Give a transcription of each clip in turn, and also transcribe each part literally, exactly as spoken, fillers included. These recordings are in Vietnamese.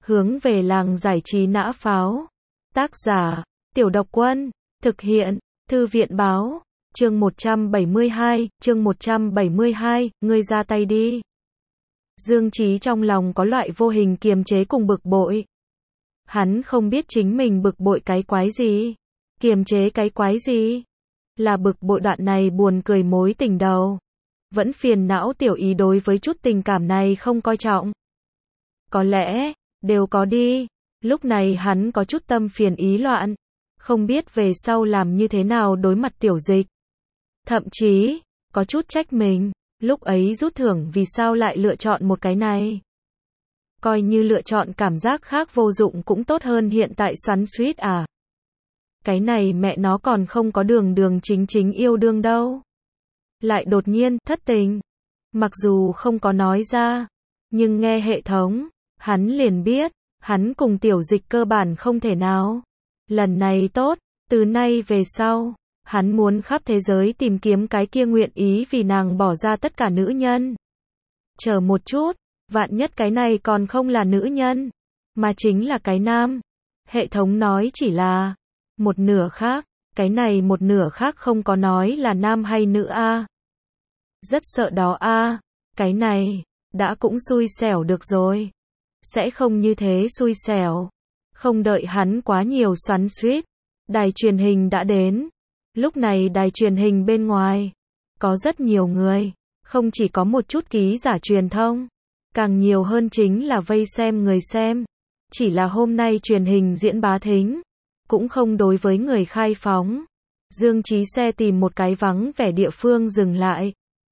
Hướng về làng giải trí nã pháo. Tác giả, Tiểu Độc Quân. Thực hiện, Thư viện báo. Chương một trăm bảy mươi hai, chương một trăm bảy mươi hai, ngươi ra tay đi. Dương Chí trong lòng có loại vô hình kiềm chế cùng bực bội. Hắn không biết chính mình bực bội cái quái gì. Kiềm chế cái quái gì? Là bực bội đoạn này buồn cười mối tình đầu. Vẫn phiền não tiểu ý đối với chút tình cảm này không coi trọng. Có lẽ, đều có đi. Lúc này hắn có chút tâm phiền ý loạn. Không biết về sau làm như thế nào đối mặt tiểu dịch. Thậm chí, có chút trách mình. Lúc ấy rút thưởng vì sao lại lựa chọn một cái này. Coi như lựa chọn cảm giác khác vô dụng cũng tốt hơn hiện tại xoắn xuýt à. Cái này mẹ nó còn không có đường đường chính chính yêu đương đâu. Lại đột nhiên thất tình. Mặc dù không có nói ra, nhưng nghe hệ thống, hắn liền biết, hắn cùng tiểu dịch cơ bản không thể nào. Lần này tốt, từ nay về sau, hắn muốn khắp thế giới tìm kiếm cái kia nguyện ý vì nàng bỏ ra tất cả nữ nhân. Chờ một chút, vạn nhất cái này còn không là nữ nhân, mà chính là cái nam. Hệ thống nói chỉ là một nửa khác, cái này một nửa khác không có nói là nam hay nữ a. Rất sợ đó a, cái này đã cũng xui xẻo được rồi. Sẽ không như thế xui xẻo. Không đợi hắn quá nhiều xoắn xuýt, đài truyền hình đã đến. Lúc này đài truyền hình bên ngoài có rất nhiều người, không chỉ có một chút ký giả truyền thông, càng nhiều hơn chính là vây xem người xem. Chỉ là hôm nay truyền hình diễn bá thính cũng không đối với người khai phóng. Dương Chí xe tìm một cái vắng vẻ địa phương dừng lại.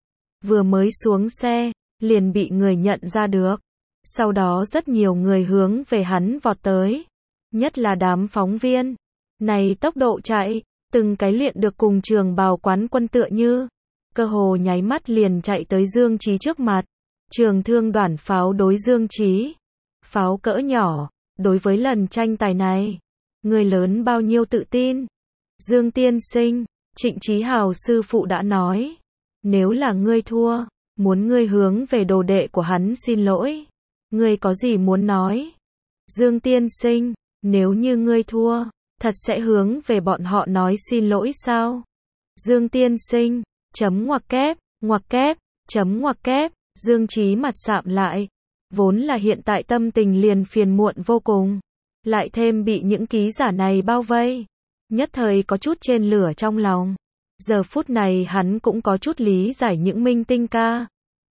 Vừa mới xuống xe, liền bị người nhận ra được. Sau đó rất nhiều người hướng về hắn vọt tới. Nhất là đám phóng viên. Này tốc độ chạy, từng cái luyện được cùng trường bào quán quân tựa như. Cơ hồ nháy mắt liền chạy tới Dương Chí trước mặt. Trường thương đoản pháo đối Dương Chí. Pháo cỡ nhỏ, đối với lần tranh tài này. Người lớn bao nhiêu tự tin. Dương tiên sinh, Trịnh Chí Hào sư phụ đã nói. Nếu là ngươi thua, muốn ngươi hướng về đồ đệ của hắn xin lỗi. Ngươi có gì muốn nói? Dương tiên sinh, nếu như ngươi thua, thật sẽ hướng về bọn họ nói xin lỗi sao? Dương tiên sinh, chấm ngoặc kép, ngoặc kép, chấm ngoặc kép, Dương Chí mặt sạm lại. Vốn là hiện tại tâm tình liền phiền muộn vô cùng. Lại thêm bị những ký giả này bao vây. Nhất thời có chút trên lửa trong lòng. Giờ phút này hắn cũng có chút lý giải những minh tinh ca.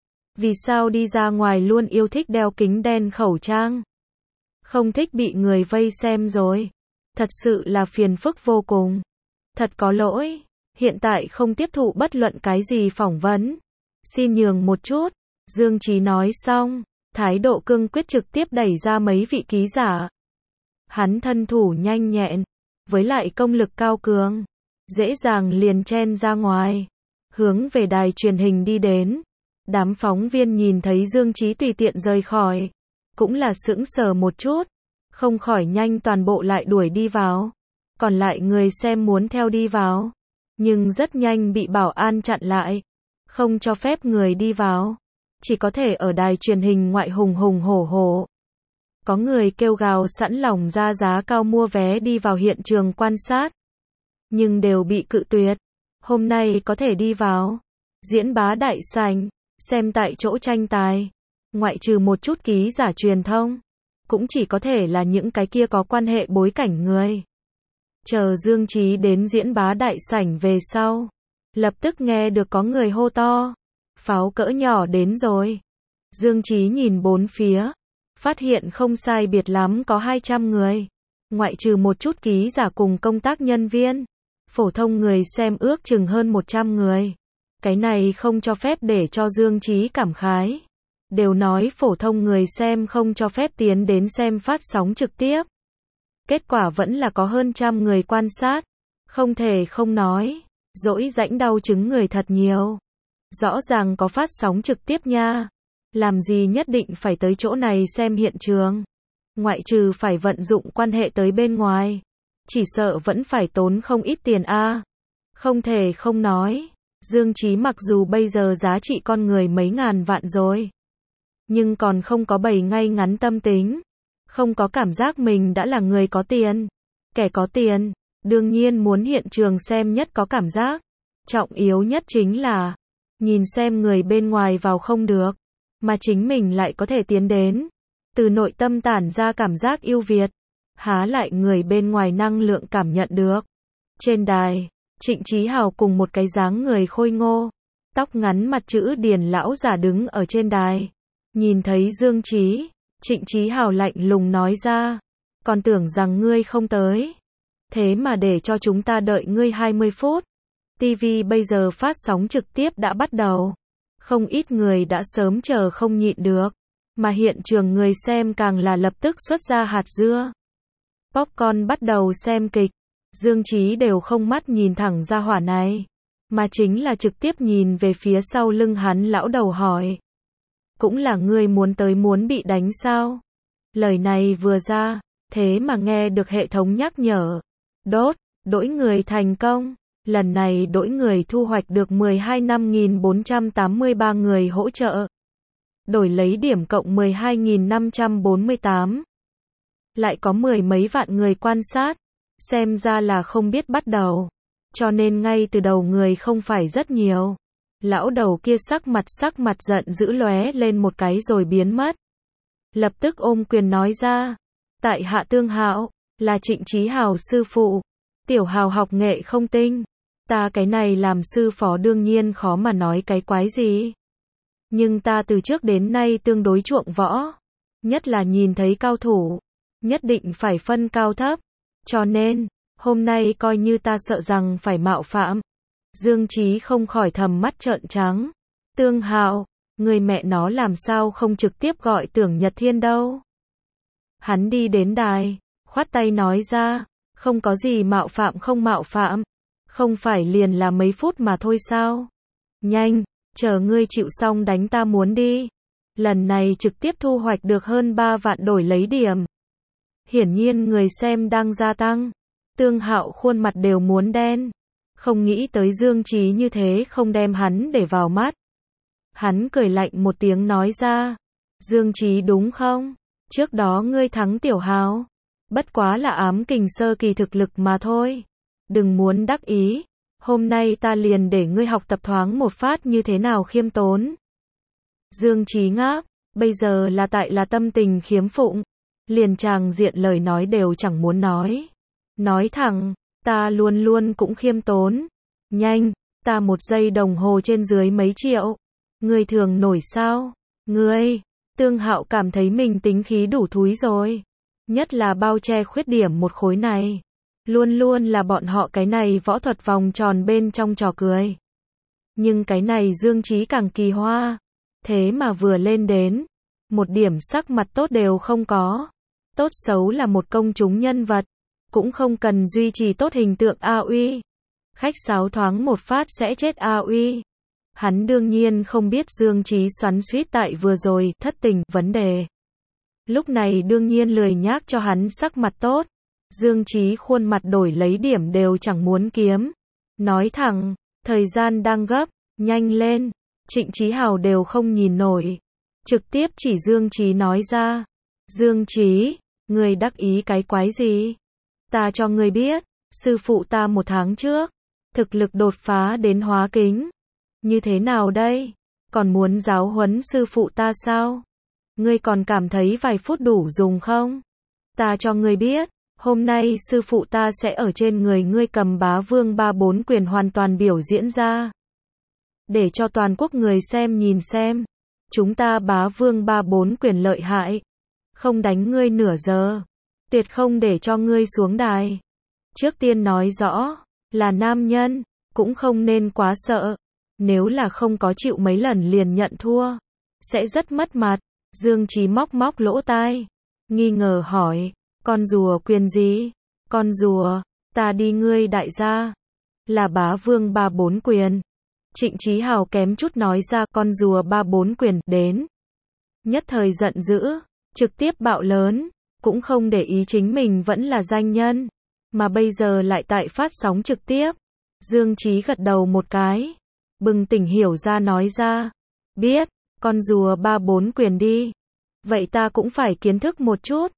Vì sao đi ra ngoài luôn yêu thích đeo kính đen khẩu trang. Không thích bị người vây xem rồi. Thật sự là phiền phức vô cùng. Thật có lỗi. Hiện tại không tiếp thụ bất luận cái gì phỏng vấn. Xin nhường một chút. Dương Chí nói xong. Thái độ cương quyết trực tiếp đẩy ra mấy vị ký giả. Hắn thân thủ nhanh nhẹn. Với lại công lực cao cường. Dễ dàng liền chen ra ngoài. Hướng về đài truyền hình đi đến. Đám phóng viên nhìn thấy Dương Chí tùy tiện rời khỏi. Cũng là sững sờ một chút. Không khỏi nhanh toàn bộ lại đuổi đi vào. Còn lại người xem muốn theo đi vào. Nhưng rất nhanh bị bảo an chặn lại. Không cho phép người đi vào. Chỉ có thể ở đài truyền hình ngoại hùng hùng hổ hổ. Có người kêu gào sẵn lòng ra giá cao mua vé đi vào hiện trường quan sát. Nhưng đều bị cự tuyệt. Hôm nay có thể đi vào. Diễn bá đại sảnh. Xem tại chỗ tranh tài. Ngoại trừ một chút ký giả truyền thông. Cũng chỉ có thể là những cái kia có quan hệ bối cảnh người. Chờ Dương Chí đến diễn bá đại sảnh về sau. Lập tức nghe được có người hô to. Pháo cỡ nhỏ đến rồi. Dương Chí nhìn bốn phía. Phát hiện không sai biệt lắm có hai trăm người. Ngoại trừ một chút ký giả cùng công tác nhân viên. Phổ thông người xem ước chừng hơn một trăm người. Cái này không cho phép để cho Dương Chí cảm khái. Đều nói phổ thông người xem không cho phép tiến đến xem phát sóng trực tiếp. Kết quả vẫn là có hơn trăm người quan sát. Không thể không nói. Dỗi rãnh đau chứng người thật nhiều. Rõ ràng có phát sóng trực tiếp nha. Làm gì nhất định phải tới chỗ này xem hiện trường. Ngoại trừ phải vận dụng quan hệ tới bên ngoài. Chỉ sợ vẫn phải tốn không ít tiền a. Không thể không nói. Dương Chí mặc dù bây giờ giá trị con người mấy ngàn vạn rồi. Nhưng còn không có bày ngay ngắn tâm tính. Không có cảm giác mình đã là người có tiền. Kẻ có tiền, đương nhiên muốn hiện trường xem nhất có cảm giác. Trọng yếu nhất chính là, nhìn xem người bên ngoài vào không được, mà chính mình lại có thể tiến đến. Từ nội tâm tản ra cảm giác yêu Việt, há lại người bên ngoài năng lượng cảm nhận được. Trên đài, Trịnh Chí Hào cùng một cái dáng người khôi ngô, tóc ngắn mặt chữ Điền lão giả đứng ở trên đài. Nhìn thấy Dương Chí, Trịnh Chí Hào lạnh lùng nói ra, còn tưởng rằng ngươi không tới. Thế mà để cho chúng ta đợi ngươi hai mươi phút. ti vi bây giờ phát sóng trực tiếp đã bắt đầu. Không ít người đã sớm chờ không nhịn được. Mà hiện trường người xem càng là lập tức xuất ra hạt dưa. Popcorn bắt đầu xem kịch. Dương Chí đều không mắt nhìn thẳng ra hỏa này. Mà chính là trực tiếp nhìn về phía sau lưng hắn lão đầu hỏi. Cũng là ngươi muốn tới muốn bị đánh sao? Lời này vừa ra, thế mà nghe được hệ thống nhắc nhở. Đốt, đổi người thành công. Lần này đổi người thu hoạch được mười hai năm nghìn bốn trăm tám mươi ba người hỗ trợ. Đổi lấy điểm cộng mười hai nghìn năm trăm bốn mươi tám. Lại có mười mấy vạn người quan sát. Xem ra là không biết bắt đầu. Cho nên ngay từ đầu người không phải rất nhiều. Lão đầu kia sắc mặt sắc mặt giận dữ lóe lên một cái rồi biến mất. Lập tức ôm quyền nói ra. Tại hạ Tương Hạo, là Trịnh Chí Hào sư phụ. Tiểu Hào học nghệ không tinh. Ta cái này làm sư phó đương nhiên khó mà nói cái quái gì. Nhưng ta từ trước đến nay tương đối chuộng võ. Nhất là nhìn thấy cao thủ. Nhất định phải phân cao thấp. Cho nên, hôm nay coi như ta sợ rằng phải mạo phạm. Dương Chí không khỏi thầm mắt trợn trắng. Tương Hạo, người mẹ nó làm sao không trực tiếp gọi Tưởng Nhật Thiên đâu. Hắn đi đến đài, khoát tay nói ra, không có gì mạo phạm không mạo phạm. Không phải liền là mấy phút mà thôi sao? Nhanh, chờ ngươi chịu xong đánh ta muốn đi. Lần này trực tiếp thu hoạch được hơn ba vạn đổi lấy điểm. Hiển nhiên người xem đang gia tăng. Tương Hạo khuôn mặt đều muốn đen. Không nghĩ tới Dương Chí như thế không đem hắn để vào mắt. Hắn cười lạnh một tiếng nói ra. Dương Chí đúng không? Trước đó ngươi thắng Tiểu Hào. Bất quá là ám kình sơ kỳ thực lực mà thôi. Đừng muốn đắc ý. Hôm nay ta liền để ngươi học tập thoáng một phát như thế nào khiêm tốn. Dương Chí ngáp. Bây giờ là tại là tâm tình khiếm phụng. Liền tràng diện lời nói đều chẳng muốn nói. Nói thẳng. Ta luôn luôn cũng khiêm tốn. Nhanh, ta một giây đồng hồ trên dưới mấy triệu. Ngươi thường nổi sao? Ngươi, Tương Hạo cảm thấy mình tính khí đủ thúi rồi. Nhất là bao che khuyết điểm một khối này. Luôn luôn là bọn họ cái này võ thuật vòng tròn bên trong trò cười. Nhưng cái này Dương Chí càng kỳ hoa. Thế mà vừa lên đến, một điểm sắc mặt tốt đều không có. Tốt xấu là một công chúng nhân vật. Cũng không cần duy trì tốt hình tượng A uy. Khách sáo thoáng một phát sẽ chết A uy. Hắn đương nhiên không biết Dương Chí xoắn xuýt tại vừa rồi thất tình vấn đề. Lúc này đương nhiên lười nhác cho hắn sắc mặt tốt. Dương Chí khuôn mặt đổi lấy điểm đều chẳng muốn kiếm. Nói thẳng, thời gian đang gấp, nhanh lên. Trịnh Chí Hào đều không nhìn nổi. Trực tiếp chỉ Dương Chí nói ra. Dương Chí, ngươi đắc ý cái quái gì? Ta cho ngươi biết, sư phụ ta một tháng trước, thực lực đột phá đến hóa kính. Như thế nào đây? Còn muốn giáo huấn sư phụ ta sao? Ngươi còn cảm thấy vài phút đủ dùng không? Ta cho ngươi biết, hôm nay sư phụ ta sẽ ở trên người ngươi cầm bá vương ba bốn quyền hoàn toàn biểu diễn ra. Để cho toàn quốc người xem nhìn xem. Chúng ta bá vương ba bốn quyền lợi hại. Không đánh ngươi nửa giờ. Tuyệt không để cho ngươi xuống đài. Trước tiên nói rõ, là nam nhân, cũng không nên quá sợ. Nếu là không có chịu mấy lần liền nhận thua, sẽ rất mất mặt. Dương Chí móc móc lỗ tai, nghi ngờ hỏi, con rùa quyền gì? Con rùa, ta đi ngươi đại gia. Là bá vương ba bốn quyền. Trịnh Chí Hào kém chút nói ra con rùa ba bốn quyền đến. Nhất thời giận dữ, trực tiếp bạo lớn. Cũng không để ý chính mình vẫn là danh nhân, mà bây giờ lại tại phát sóng trực tiếp. Dương Chí gật đầu một cái, bừng tỉnh hiểu ra nói ra, biết, con rùa ba bốn quyền đi. Vậy ta cũng phải kiến thức một chút.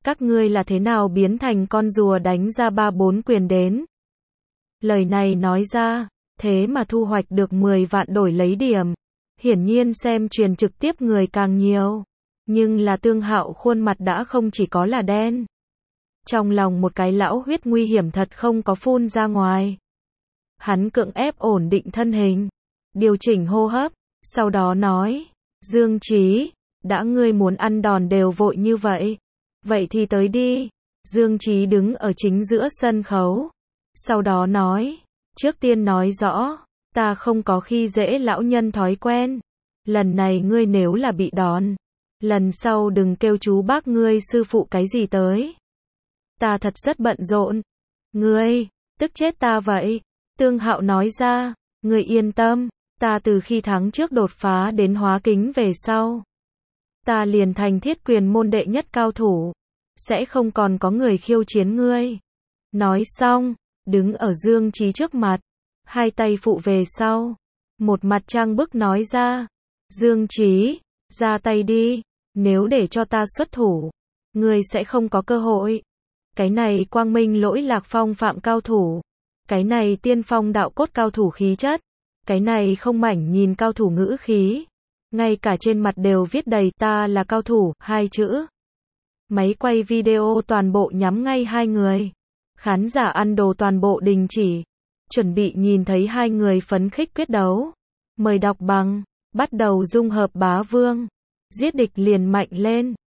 Các ngươi là thế nào biến thành con rùa đánh ra ba bốn quyền đến. Lời này nói ra, thế mà thu hoạch được mười vạn đổi lấy điểm. Hiển nhiên xem truyền trực tiếp người càng nhiều. Nhưng là Tương Hạo khuôn mặt đã không chỉ có là đen. Trong lòng một cái lão huyết nguy hiểm thật không có phun ra ngoài. Hắn cưỡng ép ổn định thân hình, điều chỉnh hô hấp, sau đó nói, Dương Chí, đã ngươi muốn ăn đòn đều vội như vậy, vậy thì tới đi. Dương Chí đứng ở chính giữa sân khấu, sau đó nói, trước tiên nói rõ, ta không có khi dễ lão nhân thói quen, lần này ngươi nếu là bị đòn, lần sau đừng kêu chú bác ngươi sư phụ cái gì tới. Ta thật rất bận rộn. Ngươi, tức chết ta vậy. Tương Hạo nói ra, ngươi yên tâm, ta từ khi tháng trước đột phá đến hóa kính về sau. Ta liền thành thiết quyền môn đệ nhất cao thủ. Sẽ không còn có người khiêu chiến ngươi. Nói xong, đứng ở Dương Chí trước mặt, hai tay phụ về sau. Một mặt trang bức nói ra, Dương Chí, ra tay đi, nếu để cho ta xuất thủ, ngươi sẽ không có cơ hội. Cái này quang minh lỗi lạc phong phạm cao thủ. Cái này tiên phong đạo cốt cao thủ khí chất. Cái này không mảnh nhìn cao thủ ngữ khí. Ngay cả trên mặt đều viết đầy ta là cao thủ, hai chữ. Máy quay video toàn bộ nhắm ngay hai người. Khán giả ăn đồ toàn bộ đình chỉ. Chuẩn bị nhìn thấy hai người phấn khích quyết đấu. Mời đọc bằng, bắt đầu dung hợp bá vương. Giết địch liền mạnh lên.